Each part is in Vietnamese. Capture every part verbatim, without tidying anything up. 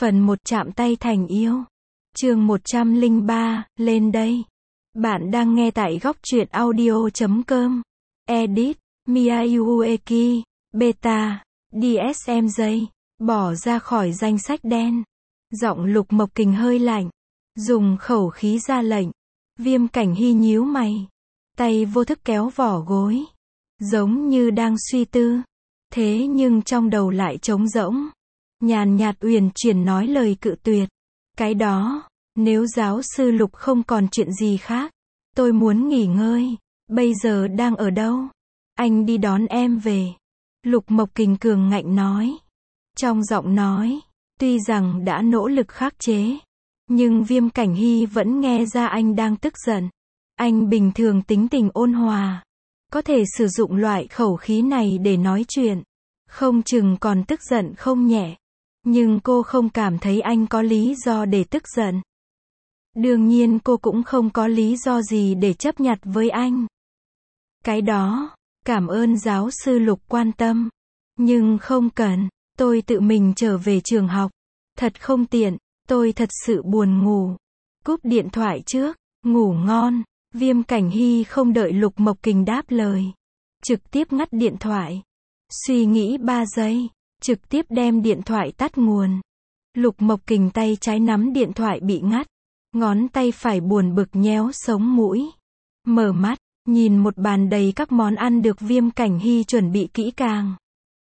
Phần một chạm tay thành yêu. Chương một trăm lẻ ba, lên đây. Bạn đang nghe tại góc truyện audio chấm com. Edit, Miyayueki, Beta, đê ét em gi, bỏ ra khỏi danh sách đen. Giọng Lục Mộc Kình hơi lạnh. Dùng khẩu khí ra lệnh. Viêm Cảnh Hy nhíu mày. Tay vô thức kéo vỏ gối. Giống như đang suy tư. Thế nhưng trong đầu lại trống rỗng. Nhàn nhạt uyển chuyển nói lời cự tuyệt. Cái đó, nếu giáo sư Lục không còn chuyện gì khác, tôi muốn nghỉ ngơi. Bây giờ đang ở đâu? Anh đi đón em về. Lục Mộc Kình cường ngạnh nói. Trong giọng nói, tuy rằng đã nỗ lực khắc chế, nhưng Viêm Cảnh Hy vẫn nghe ra anh đang tức giận. Anh bình thường tính tình ôn hòa, có thể sử dụng loại khẩu khí này để nói chuyện, không chừng còn tức giận không nhẹ. Nhưng cô không cảm thấy anh có lý do để tức giận. Đương nhiên cô cũng không có lý do gì để chấp nhặt với anh. Cái đó, cảm ơn giáo sư Lục quan tâm. Nhưng không cần, tôi tự mình trở về trường học. Thật không tiện, tôi thật sự buồn ngủ. Cúp điện thoại trước, ngủ ngon. Viêm Cảnh Hy không đợi Lục Mộc Kình đáp lời. Trực tiếp ngắt điện thoại. Suy nghĩ ba giây. Trực tiếp đem điện thoại tắt nguồn. Lục Mộc Kình tay trái nắm điện thoại bị ngắt. Ngón tay phải buồn bực nhéo sống mũi. Mở mắt, nhìn một bàn đầy các món ăn được Viêm Cảnh Hy chuẩn bị kỹ càng.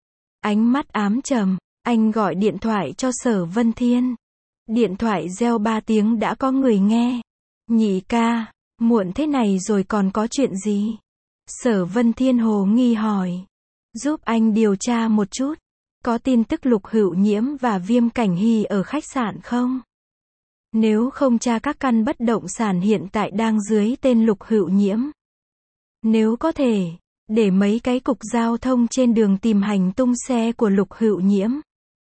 Ánh mắt ám trầm, anh gọi điện thoại cho Sở Vân Thiên. Điện thoại reo ba tiếng đã có người nghe. Nhị ca, muộn thế này rồi còn có chuyện gì? Sở Vân Thiên hồ nghi hỏi. Giúp anh điều tra một chút. Có tin tức Lục Hữu Nhiễm và Viêm Cảnh Hy ở khách sạn không? Nếu không tra các căn bất động sản hiện tại đang dưới tên Lục Hữu Nhiễm. Nếu có thể, để mấy cái cục giao thông trên đường tìm hành tung xe của Lục Hữu Nhiễm.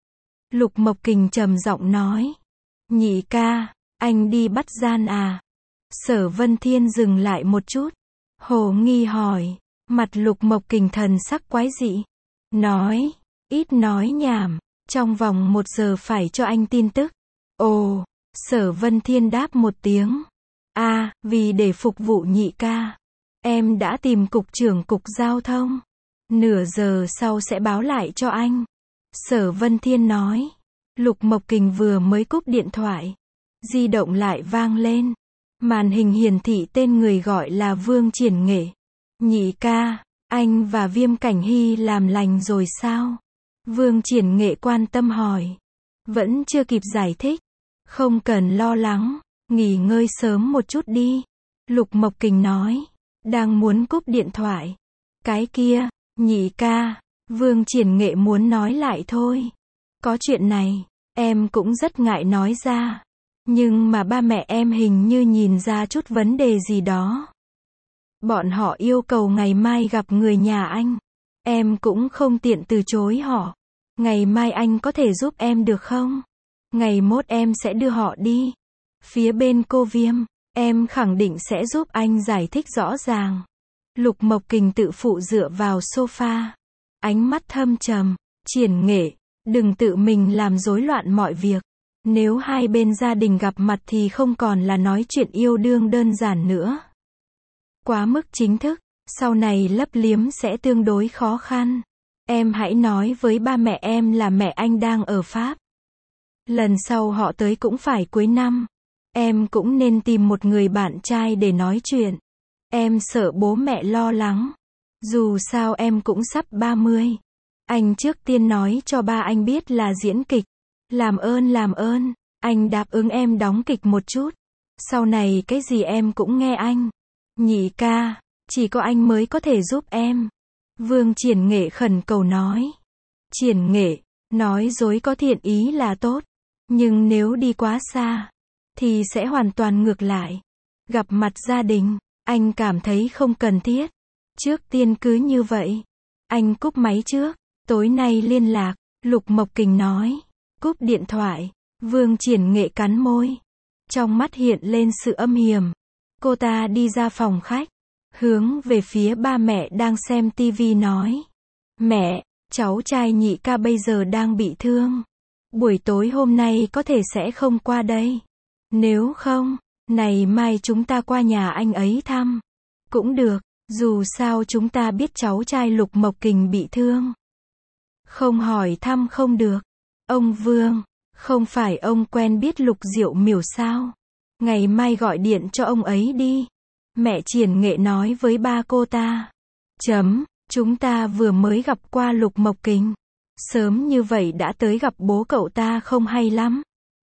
Lục Mộc Kình trầm giọng nói. Nhị ca, anh đi bắt gian à? Sở Vân Thiên dừng lại một chút. Hồ nghi hỏi. Mặt Lục Mộc Kình thần sắc quái dị. Nói. Ít nói nhảm, trong vòng một giờ phải cho anh tin tức. Ồ, Sở Vân Thiên đáp một tiếng. À, vì để phục vụ nhị ca. Em đã tìm cục trưởng cục giao thông. Nửa giờ sau sẽ báo lại cho anh. Sở Vân Thiên nói. Lục Mộc Kình vừa mới cúp điện thoại. Di động lại vang lên. Màn hình hiển thị tên người gọi là Vương Triển Nghệ. Nhị ca, anh và Viêm Cảnh Hy làm lành rồi sao? Vương Triển Nghệ quan tâm hỏi. Vẫn chưa kịp giải thích. Không cần lo lắng, nghỉ ngơi sớm một chút đi. Lục Mộc Kình nói. Đang muốn cúp điện thoại. Cái kia, nhị ca, Vương Triển Nghệ muốn nói lại thôi. Có chuyện này, em cũng rất ngại nói ra. Nhưng mà ba mẹ em hình như nhìn ra chút vấn đề gì đó. Bọn họ yêu cầu ngày mai gặp người nhà anh. Em cũng không tiện từ chối họ. Ngày mai anh có thể giúp em được không? Ngày mốt em sẽ đưa họ đi. Phía bên cô Viêm, em khẳng định sẽ giúp anh giải thích rõ ràng. Lục Mộc Kình tự phụ dựa vào sofa. Ánh mắt thâm trầm. Triển Nghệ, đừng tự mình làm rối loạn mọi việc. Nếu hai bên gia đình gặp mặt thì không còn là nói chuyện yêu đương đơn giản nữa. Quá mức chính thức, sau này lấp liếm sẽ tương đối khó khăn. Em hãy nói với ba mẹ em là mẹ anh đang ở Pháp. Lần sau họ tới cũng phải cuối năm. Em cũng nên tìm một người bạn trai để nói chuyện. Em sợ bố mẹ lo lắng. Dù sao em cũng sắp ba mươi. Anh trước tiên nói cho ba anh biết là diễn kịch. Làm ơn làm ơn, anh đáp ứng em đóng kịch một chút. Sau này cái gì em cũng nghe anh. Nhị ca, chỉ có anh mới có thể giúp em. Vương Triển Nghệ khẩn cầu nói. Triển Nghệ, nói dối có thiện ý là tốt. Nhưng nếu đi quá xa, thì sẽ hoàn toàn ngược lại. Gặp mặt gia đình, anh cảm thấy không cần thiết. Trước tiên cứ như vậy. Anh cúp máy trước, tối nay liên lạc. Lục Mộc Kình nói. Cúp điện thoại, Vương Triển Nghệ cắn môi. Trong mắt hiện lên sự âm hiểm. Cô ta đi ra phòng khách. Hướng về phía ba mẹ đang xem tivi nói. Mẹ, cháu trai nhị ca bây giờ đang bị thương. buổi tối hôm nay có thể sẽ không qua đây. Nếu không, này mai chúng ta qua nhà anh ấy thăm. Cũng được, dù sao chúng ta biết cháu trai Lục Mộc Kình bị thương. Không hỏi thăm không được. Ông Vương, không phải ông quen biết Lục Diệu Miểu sao? Ngày mai gọi điện cho ông ấy đi. Mẹ Triển Nghệ nói với ba cô ta. Chấm, chúng ta vừa mới gặp qua Lục Mộc Kình. Sớm như vậy đã tới gặp bố cậu ta không hay lắm.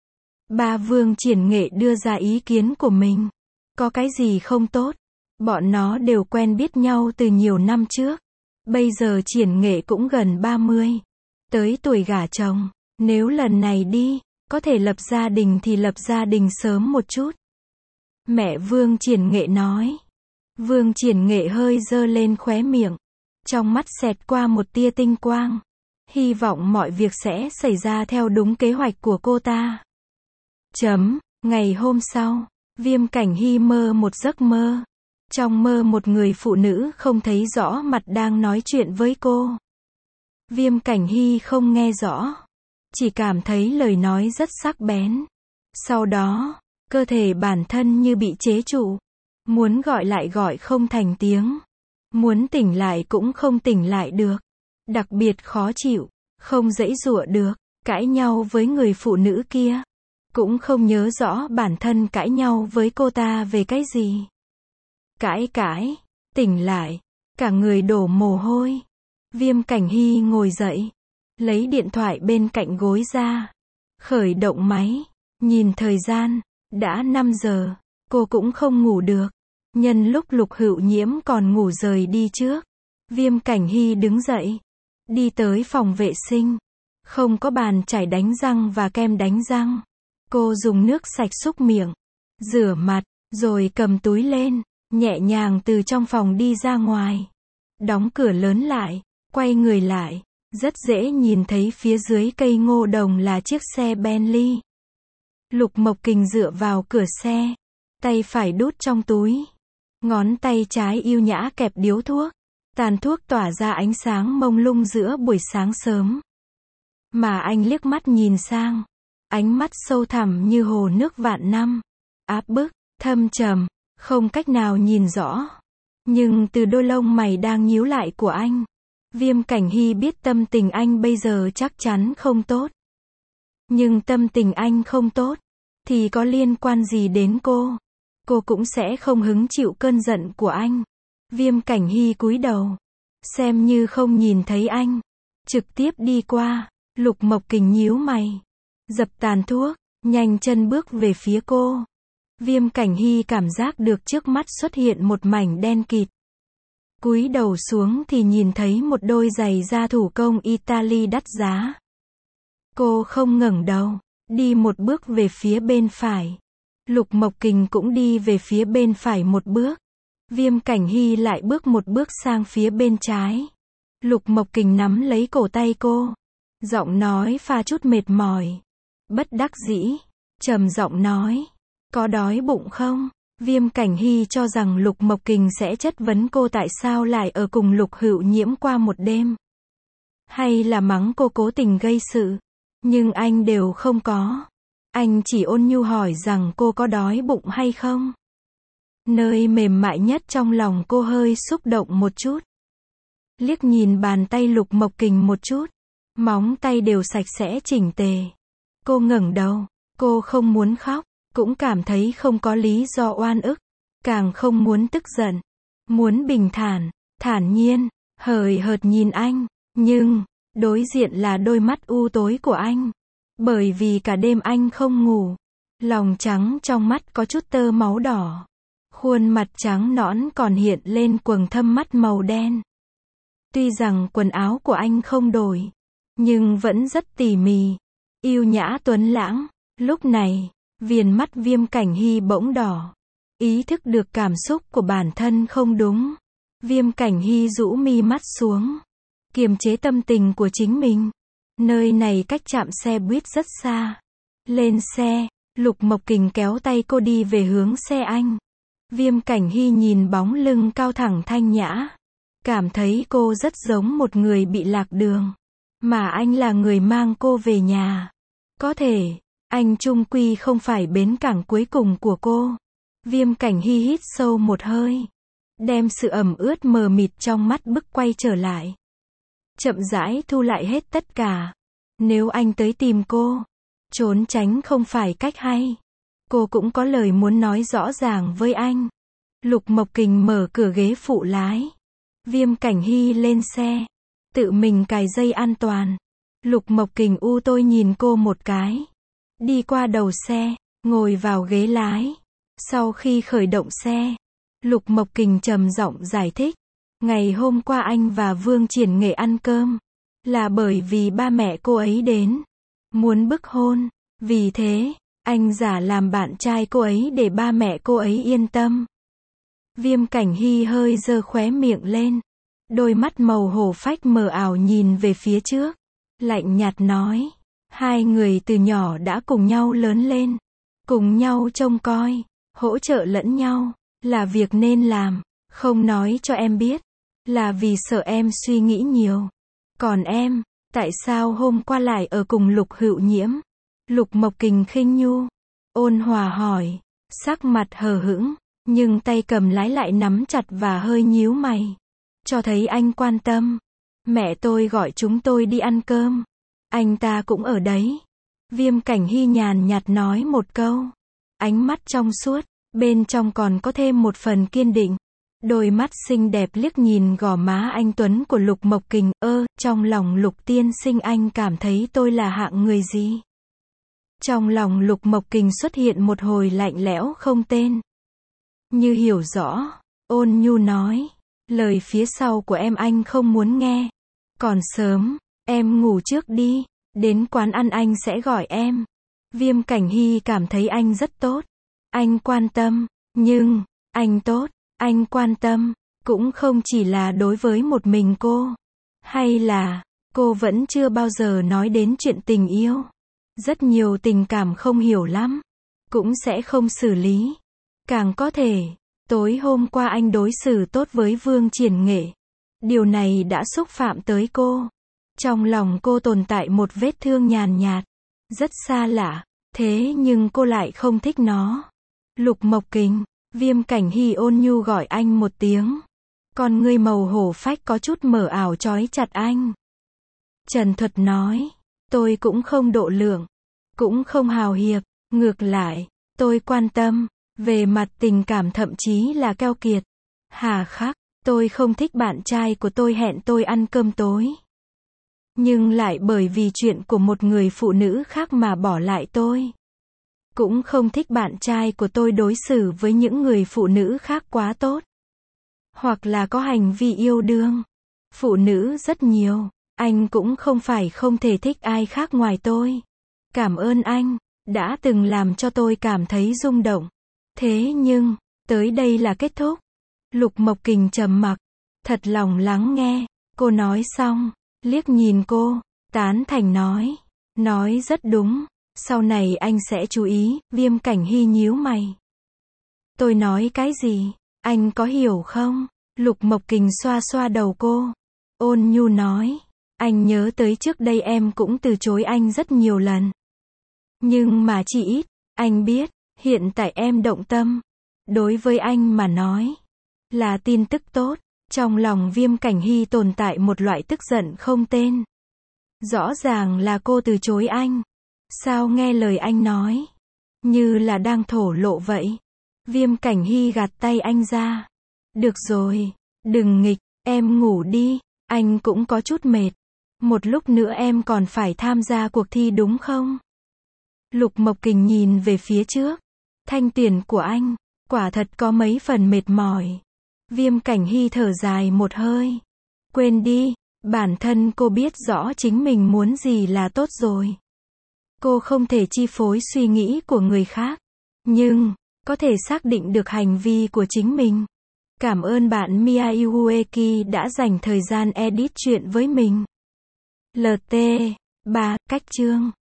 Ba Vương Triển Nghệ đưa ra ý kiến của mình. Có cái gì không tốt? Bọn nó đều quen biết nhau từ nhiều năm trước. Bây giờ Triển Nghệ cũng gần ba mươi. Tới tuổi gả chồng. Nếu lần này đi, có thể lập gia đình thì lập gia đình sớm một chút. Mẹ Vương Triển Nghệ nói. Vương Triển Nghệ hơi giơ lên khóe miệng. Trong mắt xẹt qua một tia tinh quang. Hy vọng mọi việc sẽ xảy ra theo đúng kế hoạch của cô ta. Chấm, ngày hôm sau, Viêm Cảnh Hy mơ một giấc mơ. Trong mơ một người phụ nữ không thấy rõ mặt đang nói chuyện với cô. Viêm Cảnh Hy không nghe rõ. Chỉ cảm thấy lời nói rất sắc bén. Sau đó, cơ thể bản thân như bị chế trụ. Muốn gọi lại gọi không thành tiếng. Muốn tỉnh lại cũng không tỉnh lại được. Đặc biệt khó chịu, không giãy giụa được, cãi nhau với người phụ nữ kia. Cũng không nhớ rõ bản thân cãi nhau với cô ta về cái gì. Cãi cãi, tỉnh lại, cả người đổ mồ hôi. Viêm Cảnh Hy ngồi dậy, lấy điện thoại bên cạnh gối ra, khởi động máy, nhìn thời gian, đã năm giờ, cô cũng không ngủ được. Nhân lúc Lục Hữu Nhiễm còn ngủ rời đi trước, Viêm Cảnh Hy đứng dậy, đi tới phòng vệ sinh. Không có bàn chải đánh răng và kem đánh răng. Cô dùng nước sạch súc miệng, rửa mặt, rồi cầm túi lên, nhẹ nhàng từ trong phòng đi ra ngoài. Đóng cửa lớn lại, quay người lại, rất dễ nhìn thấy phía dưới cây ngô đồng là chiếc xe Bentley. Lục Mộc Kình dựa vào cửa xe, tay phải đút trong túi. Ngón tay trái yêu nhã kẹp điếu thuốc. Tàn thuốc tỏa ra ánh sáng mông lung giữa buổi sáng sớm. Mà anh liếc mắt nhìn sang. Ánh mắt sâu thẳm như hồ nước vạn năm. Áp bức, thâm trầm, không cách nào nhìn rõ. Nhưng từ đôi lông mày đang nhíu lại của anh, Viêm Cảnh Hy biết tâm tình anh bây giờ chắc chắn không tốt. Nhưng tâm tình anh không tốt, thì có liên quan gì đến cô? Cô cũng sẽ không hứng chịu cơn giận của anh. Viêm Cảnh Hy cúi đầu, xem như không nhìn thấy anh, trực tiếp đi qua. Lục Mộc Kình nhíu mày, dập tàn thuốc, nhanh chân bước về phía cô. Viêm Cảnh Hy cảm giác được trước mắt xuất hiện một mảnh đen kịt. Cúi đầu xuống thì nhìn thấy một đôi giày da thủ công Italy đắt giá. Cô không ngẩng đầu, đi một bước về phía bên phải. Lục Mộc Kình cũng đi về phía bên phải một bước. Viêm Cảnh Hy lại bước một bước sang phía bên trái. Lục Mộc Kình nắm lấy cổ tay cô. Giọng nói pha chút mệt mỏi. Bất đắc dĩ, trầm giọng nói. Có đói bụng không? Viêm Cảnh Hy cho rằng Lục Mộc Kình sẽ chất vấn cô tại sao lại ở cùng Lục Hữu Nhiễm qua một đêm. Hay là mắng cô cố tình gây sự. Nhưng anh đều không có. Anh chỉ ôn nhu hỏi rằng cô có đói bụng hay không? Nơi mềm mại nhất trong lòng cô hơi xúc động một chút. Liếc nhìn bàn tay Lục Mộc Kình một chút. Móng tay đều sạch sẽ chỉnh tề. Cô ngẩng đầu. Cô không muốn khóc. Cũng cảm thấy không có lý do oan ức. Càng không muốn tức giận. Muốn bình thản, thản nhiên, hời hợt nhìn anh. Nhưng, đối diện là đôi mắt u tối của anh. Bởi vì cả đêm anh không ngủ. Lòng trắng trong mắt có chút tơ máu đỏ. Khuôn mặt trắng nõn còn hiện lên quầng thâm mắt màu đen. Tuy rằng quần áo của anh không đổi, nhưng vẫn rất tỉ mỉ, yêu nhã tuấn lãng. Lúc này, viền mắt Viêm Cảnh Hy bỗng đỏ. Ý thức được cảm xúc của bản thân không đúng. Viêm Cảnh Hy rũ mi mắt xuống, kiềm chế tâm tình của chính mình. Nơi này cách trạm xe buýt rất xa. Lên xe, Lục Mộc Kình kéo tay cô đi về hướng xe anh. Viêm Cảnh Hy nhìn bóng lưng cao thẳng thanh nhã. Cảm thấy cô rất giống một người bị lạc đường. Mà anh là người mang cô về nhà. Có thể, anh chung quy không phải bến cảng cuối cùng của cô. Viêm Cảnh Hy hít sâu một hơi, đem sự ẩm ướt mờ mịt trong mắt bức quay trở lại. Chậm rãi thu lại hết tất cả. Nếu anh tới tìm cô, trốn tránh không phải cách hay. Cô cũng có lời muốn nói rõ ràng với anh. Lục Mộc Kình mở cửa ghế phụ lái. Viêm Cảnh Hy lên xe, tự mình cài dây an toàn. Lục Mộc Kình u tôi nhìn cô một cái. Đi qua đầu xe, ngồi vào ghế lái. Sau khi khởi động xe, Lục Mộc Kình trầm giọng giải thích. Ngày hôm qua anh và Vương Triển Nghệ ăn cơm, là bởi vì ba mẹ cô ấy đến, muốn bức hôn. Vì thế, anh giả làm bạn trai cô ấy để ba mẹ cô ấy yên tâm. Viêm Cảnh Hy hơi giơ khóe miệng lên. Đôi mắt màu hổ phách mờ ảo nhìn về phía trước. Lạnh nhạt nói. Hai người từ nhỏ đã cùng nhau lớn lên. Cùng nhau trông coi, hỗ trợ lẫn nhau, là việc nên làm. Không nói cho em biết, là vì sợ em suy nghĩ nhiều. Còn em, tại sao hôm qua lại ở cùng Lục Hữu Nhiễm? Lục Mộc Kình khinh nhu, ôn hòa hỏi, sắc mặt hờ hững, nhưng tay cầm lái lại nắm chặt và hơi nhíu mày. Cho thấy anh quan tâm. Mẹ tôi gọi chúng tôi đi ăn cơm. Anh ta cũng ở đấy. Viêm Cảnh Hy nhàn nhạt nói một câu. Ánh mắt trong suốt, bên trong còn có thêm một phần kiên định. Đôi mắt xinh đẹp liếc nhìn gò má anh tuấn của Lục Mộc Kình. Ơ, trong lòng Lục tiên sinh anh cảm thấy tôi là hạng người gì? Trong lòng Lục Mộc Kình xuất hiện một hồi lạnh lẽo không tên. Như hiểu rõ, ôn nhu nói. Lời phía sau của em anh không muốn nghe. Còn sớm, em ngủ trước đi. Đến quán ăn anh sẽ gọi em. Viêm Cảnh Hy cảm thấy anh rất tốt. Anh quan tâm, nhưng, anh tốt, anh quan tâm, cũng không chỉ là đối với một mình cô. Hay là, cô vẫn chưa bao giờ nói đến chuyện tình yêu. Rất nhiều tình cảm không hiểu lắm, cũng sẽ không xử lý. Càng có thể, tối hôm qua anh đối xử tốt với Vương Triển Nghệ. Điều này đã xúc phạm tới cô. Trong lòng cô tồn tại một vết thương nhàn nhạt, rất xa lạ, thế nhưng cô lại không thích nó. Lục Mộc Kình, Viêm Cảnh Hy ôn nhu gọi anh một tiếng. Con ngươi màu hổ phách có chút mờ ảo trói chặt anh. Trần Thuật nói, tôi cũng không độ lượng, cũng không hào hiệp, ngược lại, tôi quan tâm, về mặt tình cảm thậm chí là keo kiệt. Hà khắc, tôi không thích bạn trai của tôi hẹn tôi ăn cơm tối. Nhưng lại bởi vì chuyện của một người phụ nữ khác mà bỏ lại tôi. Cũng không thích bạn trai của tôi đối xử với những người phụ nữ khác quá tốt. Hoặc là có hành vi yêu đương. Phụ nữ rất nhiều, anh cũng không phải không thể thích ai khác ngoài tôi. Cảm ơn anh, đã từng làm cho tôi cảm thấy rung động. Thế nhưng, tới đây là kết thúc. Lục Mộc Kình trầm mặc, thật lòng lắng nghe. Cô nói xong, liếc nhìn cô, tán thành nói. Nói rất đúng, sau này anh sẽ chú ý. Viêm Cảnh Hy nhíu mày. Tôi nói cái gì? Anh có hiểu không? Lục Mộc Kình xoa xoa đầu cô. Ôn nhu nói. Anh nhớ tới trước đây em cũng từ chối anh rất nhiều lần. Nhưng mà chỉ ít, anh biết, hiện tại em động tâm. Đối với anh mà nói, là tin tức tốt. Trong lòng Viêm Cảnh Hy tồn tại một loại tức giận không tên. Rõ ràng là cô từ chối anh. Sao nghe lời anh nói, như là đang thổ lộ vậy. Viêm Cảnh Hy gạt tay anh ra. Được rồi, đừng nghịch, em ngủ đi, anh cũng có chút mệt. Một lúc nữa em còn phải tham gia cuộc thi đúng không? Lục Mộc Kình nhìn về phía trước. Thanh tuyển của anh, quả thật có mấy phần mệt mỏi. Viêm Cảnh Hy thở dài một hơi. Quên đi, bản thân cô biết rõ chính mình muốn gì là tốt rồi. Cô không thể chi phối suy nghĩ của người khác, nhưng có thể xác định được hành vi của chính mình. Cảm ơn bạn Miyueki đã dành thời gian edit truyện với mình. lờ tê ba, cách chương